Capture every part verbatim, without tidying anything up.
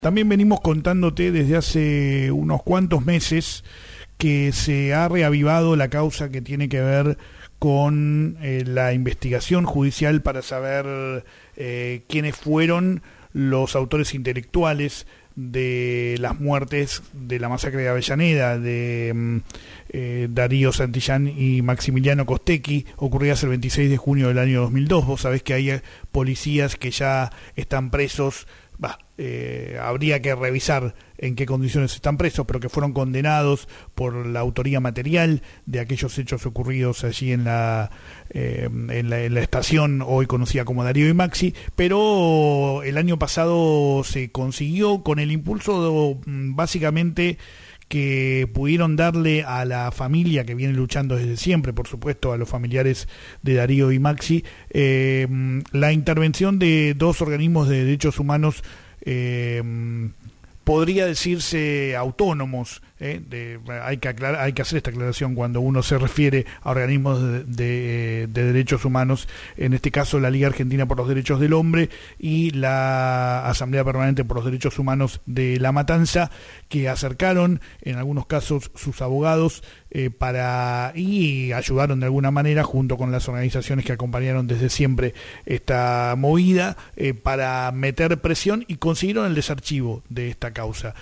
También venimos contándote desde hace unos cuantos meses que se ha reavivado la causa que tiene que ver con eh, la investigación judicial para saber eh, quiénes fueron los autores intelectuales de las muertes de la masacre de Avellaneda de eh, Darío Santillán y Maximiliano Costecchi, ocurridas el veintiséis de junio del año dos mil dos. Vos sabés que hay policías que ya están presos. Bah, eh, habría que revisar en qué condiciones están presos, pero que fueron condenados por la autoría material de aquellos hechos ocurridos allí en la, eh, en la, en la estación hoy conocida como Darío y Maxi. Pero el año pasado se consiguió, con el impulso de, básicamente que pudieron darle a la familia que viene luchando desde siempre, por supuesto a los familiares de Darío y Maxi, eh, la intervención de dos organismos de derechos humanos, eh, podría decirse autónomos. Eh, de, hay que aclarar, hay que hacer esta aclaración cuando uno se refiere a organismos de, de, de derechos humanos, en este caso la Liga Argentina por los Derechos del Hombre y la Asamblea Permanente por los Derechos Humanos de La Matanza, que acercaron en algunos casos sus abogados eh, para y ayudaron de alguna manera junto con las organizaciones que acompañaron desde siempre esta movida eh, para meter presión, y consiguieron el desarchivo de esta causa.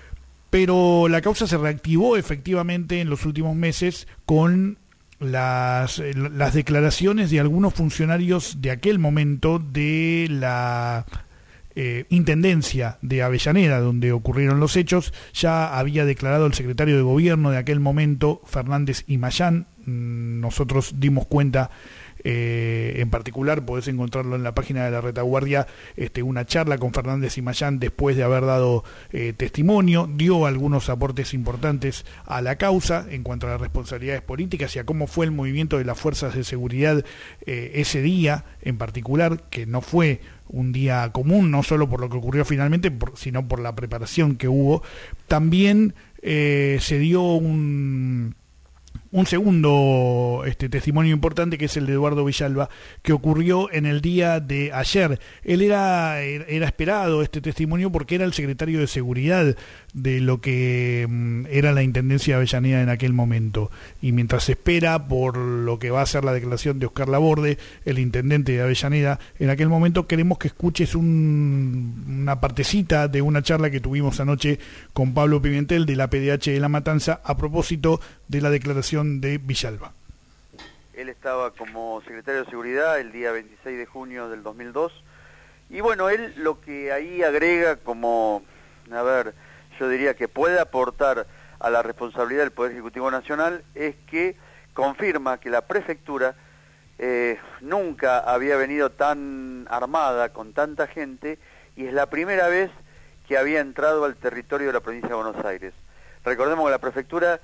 Pero la causa se reactivó efectivamente en los últimos meses con las, las declaraciones de algunos funcionarios de aquel momento de la eh, Intendencia de Avellaneda, donde ocurrieron los hechos. Ya había declarado el secretario de Gobierno de aquel momento, Fernández y Mayán. Nosotros dimos cuenta, Eh, en particular podés encontrarlo en la página de la Retaguardia, este, una charla con Fernández y Mayán después de haber dado eh, testimonio. Dio algunos aportes importantes a la causa en cuanto a las responsabilidades políticas y a cómo fue el movimiento de las fuerzas de seguridad eh, ese día en particular, que no fue un día común, no solo por lo que ocurrió finalmente, por, sino por la preparación que hubo. También eh, se dio un Un segundo este, testimonio importante, que es el de Eduardo Villalba, que ocurrió en el día de ayer. Él era, era esperado este testimonio porque era el secretario de Seguridad de lo que um, era la Intendencia de Avellaneda en aquel momento. Y mientras se espera por lo que va a ser la declaración de Oscar Laborde, el intendente de Avellaneda, en aquel momento queremos que escuches un, una partecita de una charla que tuvimos anoche con Pablo Pimentel de la P D H de La Matanza a propósito de la declaración de Villalba. Él estaba como secretario de Seguridad el día veintiséis de junio del dos mil dos, y bueno, él lo que ahí agrega como, a ver, yo diría que puede aportar a la responsabilidad del Poder Ejecutivo Nacional, es que confirma que la prefectura eh, nunca había venido tan armada, con tanta gente, y es la primera vez que había entrado al territorio de la provincia de Buenos Aires. Recordemos que la prefectura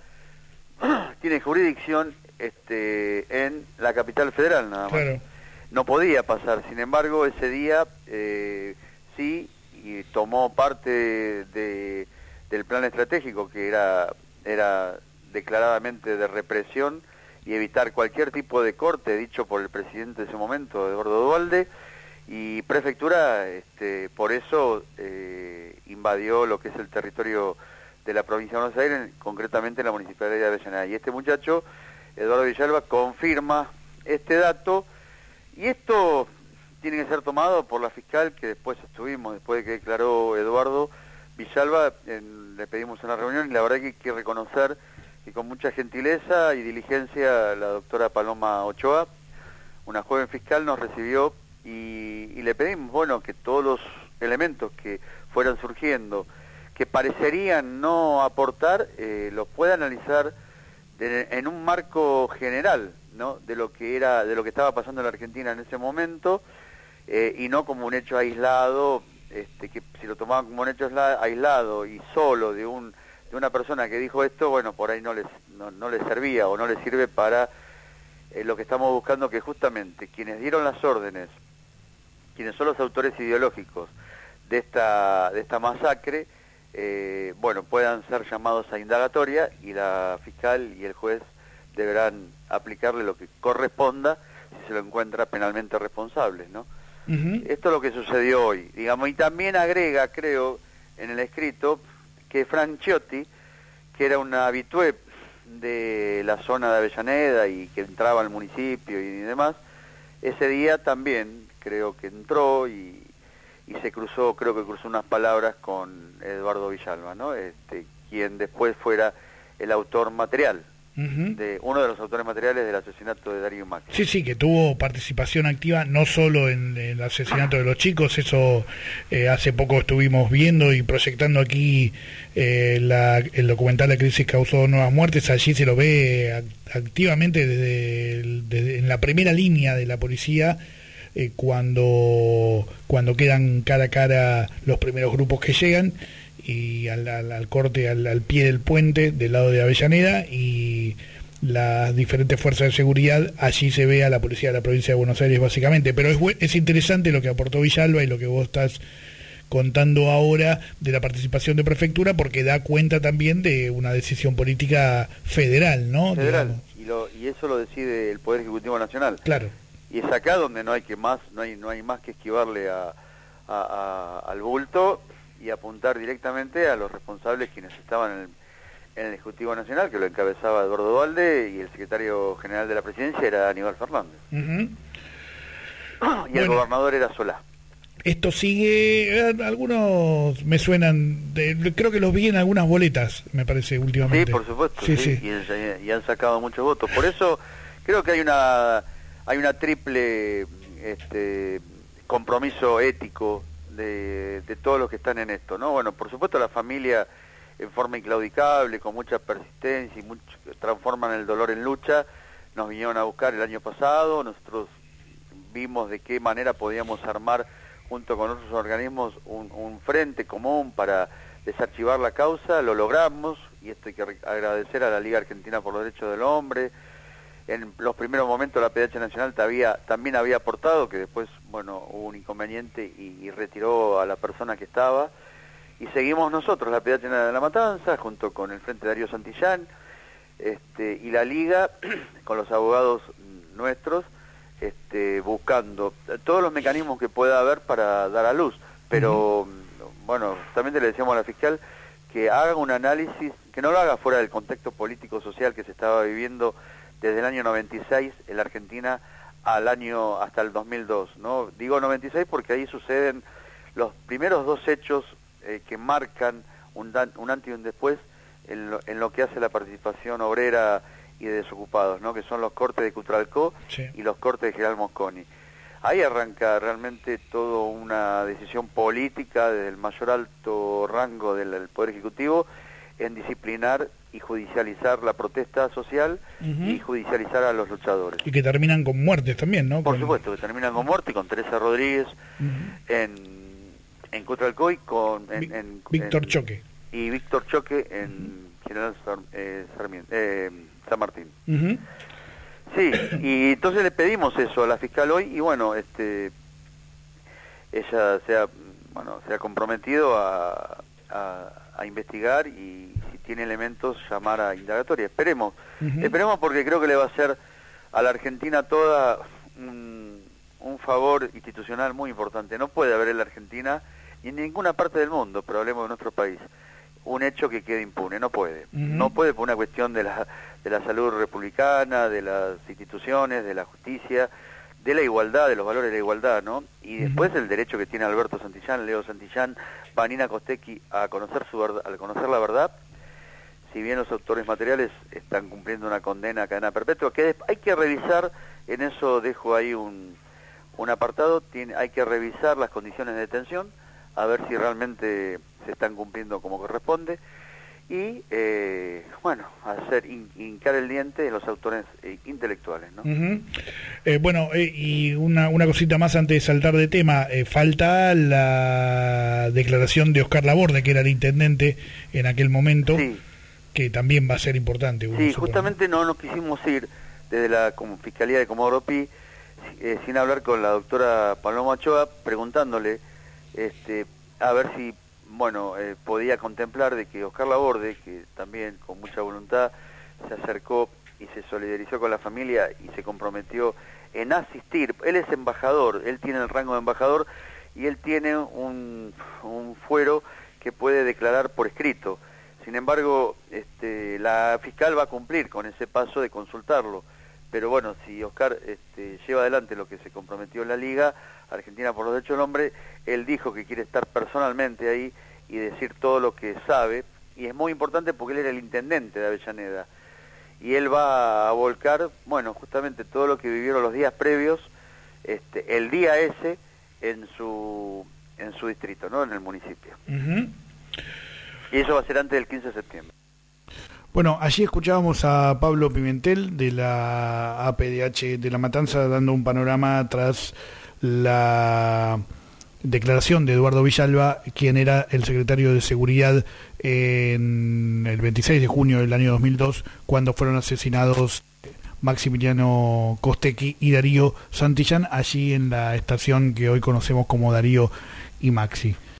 tiene jurisdicción este, en la capital federal nada más. Claro. No podía pasar, sin embargo, ese día eh, sí, y tomó parte de, de, del plan estratégico, que era, era declaradamente de represión y evitar cualquier tipo de corte, dicho por el presidente de ese momento, Eduardo Duhalde, y prefectura este, por eso eh, invadió lo que es el territorio de la provincia de Buenos Aires, concretamente la municipalidad de Avellaneda. Y este muchacho, Eduardo Villalba, confirma este dato, y esto tiene que ser tomado por la fiscal, que después estuvimos, después de que declaró Eduardo Villalba, en, le pedimos una reunión, y la verdad que hay que reconocer que con mucha gentileza y diligencia la doctora Paloma Ochoa, una joven fiscal, nos recibió, y, y le pedimos, bueno, que todos los elementos que fueran surgiendo, que parecerían no aportar, eh, los pueda analizar de, en un marco general, ¿no?, de lo que era, de lo que estaba pasando en la Argentina en ese momento, eh, y no como un hecho aislado, este, que si lo tomaban como un hecho aislado y solo de un de una persona que dijo esto, bueno, por ahí no les no, no les servía o no les sirve para eh, lo que estamos buscando, que justamente quienes dieron las órdenes, quienes son los autores ideológicos de esta de esta masacre, Eh, bueno, puedan ser llamados a indagatoria, y la fiscal y el juez deberán aplicarle lo que corresponda si se lo encuentra penalmente responsable, ¿no? Uh-huh. Esto es lo que sucedió hoy, digamos, y también agrega, creo, en el escrito que Franciotti, que era una habitué de la zona de Avellaneda y que entraba al municipio y demás, ese día también creo que entró y, y se cruzó, creo que cruzó unas palabras con Eduardo Villalba, ¿no? Este, quien después fuera el autor material, uh-huh. de uno de los autores materiales del asesinato de Darío Macri. Sí, sí, que tuvo participación activa no solo en, en el asesinato de los chicos, eso eh, hace poco estuvimos viendo y proyectando aquí eh, la, el documental La crisis causó nuevas muertes, allí se lo ve act- activamente desde, desde en la primera línea de la policía, eh, cuando, cuando quedan cara a cara los primeros grupos que llegan, y al, al, al corte al, al pie del puente del lado de Avellaneda, y las diferentes fuerzas de seguridad, allí se ve a la policía de la provincia de Buenos Aires básicamente. Pero es, es interesante lo que aportó Villalba y lo que vos estás contando ahora de la participación de prefectura, porque da cuenta también de una decisión política federal, ¿no? Federal, y, lo, y eso lo decide el Poder Ejecutivo Nacional. Claro. Y es acá donde no hay que más, no hay, no hay más que esquivarle a, a, a, al bulto y apuntar directamente a los responsables quienes estaban en el, en el Ejecutivo Nacional, que lo encabezaba Eduardo Duhalde, y el secretario general de la Presidencia era Aníbal Fernández. Uh-huh. Y bueno, el gobernador era Solá. Esto sigue, algunos me suenan, de, creo que los vi en algunas boletas, me parece, últimamente. Sí, por supuesto, sí, sí, sí. Y, y han sacado muchos votos. Por eso creo que hay una hay una triple este, compromiso ético de, de todos los que están en esto, ¿no? Bueno, por supuesto la familia en forma inclaudicable, con mucha persistencia y mucho, transforman el dolor en lucha. Nos vinieron a buscar el año pasado, nosotros vimos de qué manera podíamos armar junto con otros organismos un, un frente común para desarchivar la causa, lo logramos, y esto hay que agradecer a la Liga Argentina por los Derechos del Hombre. En los primeros momentos la P D H Nacional todavía, también había aportado, que después, bueno, hubo un inconveniente y, y retiró a la persona que estaba, y seguimos nosotros, la P D H de La Matanza, junto con el Frente Darío Santillán, este, y la Liga, con los abogados nuestros, este, buscando todos los mecanismos que pueda haber para dar a luz, pero uh-huh. bueno, también le decíamos a la fiscal que haga un análisis, que no lo haga fuera del contexto político-social que se estaba viviendo desde el año noventa y seis en la Argentina al año hasta el dos mil dos, ¿no? Digo noventa y seis porque ahí suceden los primeros dos hechos eh, que marcan un, dan, un antes y un después en lo, en lo que hace la participación obrera y de desocupados, ¿no? Que son los cortes de Cutralcó, sí, y los cortes de General Mosconi. Ahí arranca realmente toda una decisión política desde el mayor alto rango del, del Poder Ejecutivo en disciplinar y judicializar la protesta social, uh-huh, y judicializar a los luchadores. Y que terminan con muertes también, ¿no? Por con... supuesto, que terminan con muerte, con Teresa Rodríguez uh-huh. en, en Cutralcó y con... En, en, Víctor en, Choque. Y Víctor Choque en uh-huh. General Sar, eh, Sarmiento, eh, San Martín. Uh-huh. Sí, y entonces le pedimos eso a la fiscal hoy, y bueno, este ella se ha, bueno, se ha comprometido a, a, a investigar y si tiene elementos llamar a indagatoria. Esperemos, uh-huh. esperemos porque creo que le va a hacer a la Argentina toda un, un favor institucional muy importante. No puede haber en la Argentina ni en ninguna parte del mundo, pero hablemos de nuestro país, un hecho que quede impune, no puede. Uh-huh. No puede por una cuestión de la, de la salud republicana, de las instituciones, de la justicia, de la igualdad, de los valores de la igualdad, ¿no? Y después uh-huh. el derecho que tiene Alberto Santillán, Leo Santillán, Vanina Costecchi a conocer su verdad, al conocer la verdad. Si bien los autores materiales están cumpliendo una condena a cadena perpetua, que hay que revisar, en eso dejo ahí un, un apartado, tiene, hay que revisar las condiciones de detención, a ver si realmente se están cumpliendo como corresponde, y eh, bueno, hacer hin, hincar el diente en los autores eh, intelectuales, ¿no? Uh-huh. eh, bueno, eh, y una, una cosita más antes de saltar de tema, eh, falta la declaración de Oscar Laborde, que era el intendente en aquel momento, sí, que también va a ser importante. Sí, justamente no nos quisimos ir desde la como Fiscalía de Comodoro Pi, eh, sin hablar con la doctora Paloma Ochoa, preguntándole este a ver si bueno eh, podía contemplar de que Oscar Laborde, que también con mucha voluntad se acercó y se solidarizó con la familia y se comprometió en asistir. Él es embajador, él tiene el rango de embajador y él tiene un, un fuero que puede declarar por escrito. Sin embargo, este, la fiscal va a cumplir con ese paso de consultarlo. Pero bueno, si Oscar este, lleva adelante lo que se comprometió en la Liga Argentina por los Derechos del Hombre, él dijo que quiere estar personalmente ahí y decir todo lo que sabe, y es muy importante porque él era el intendente de Avellaneda, y él va a volcar, bueno, justamente todo lo que vivieron los días previos, este, el día ese, en su, en su distrito, ¿no?, en el municipio. Uh-huh. Y eso va a ser antes del quince de septiembre. Bueno, allí escuchábamos a Pablo Pimentel de la A P D H de La Matanza dando un panorama tras la declaración de Eduardo Villalba, quien era el secretario de Seguridad en el veintiséis de junio del año dos mil dos, cuando fueron asesinados Maximiliano Costecchi y Darío Santillán, allí en la estación que hoy conocemos como Darío y Maxi.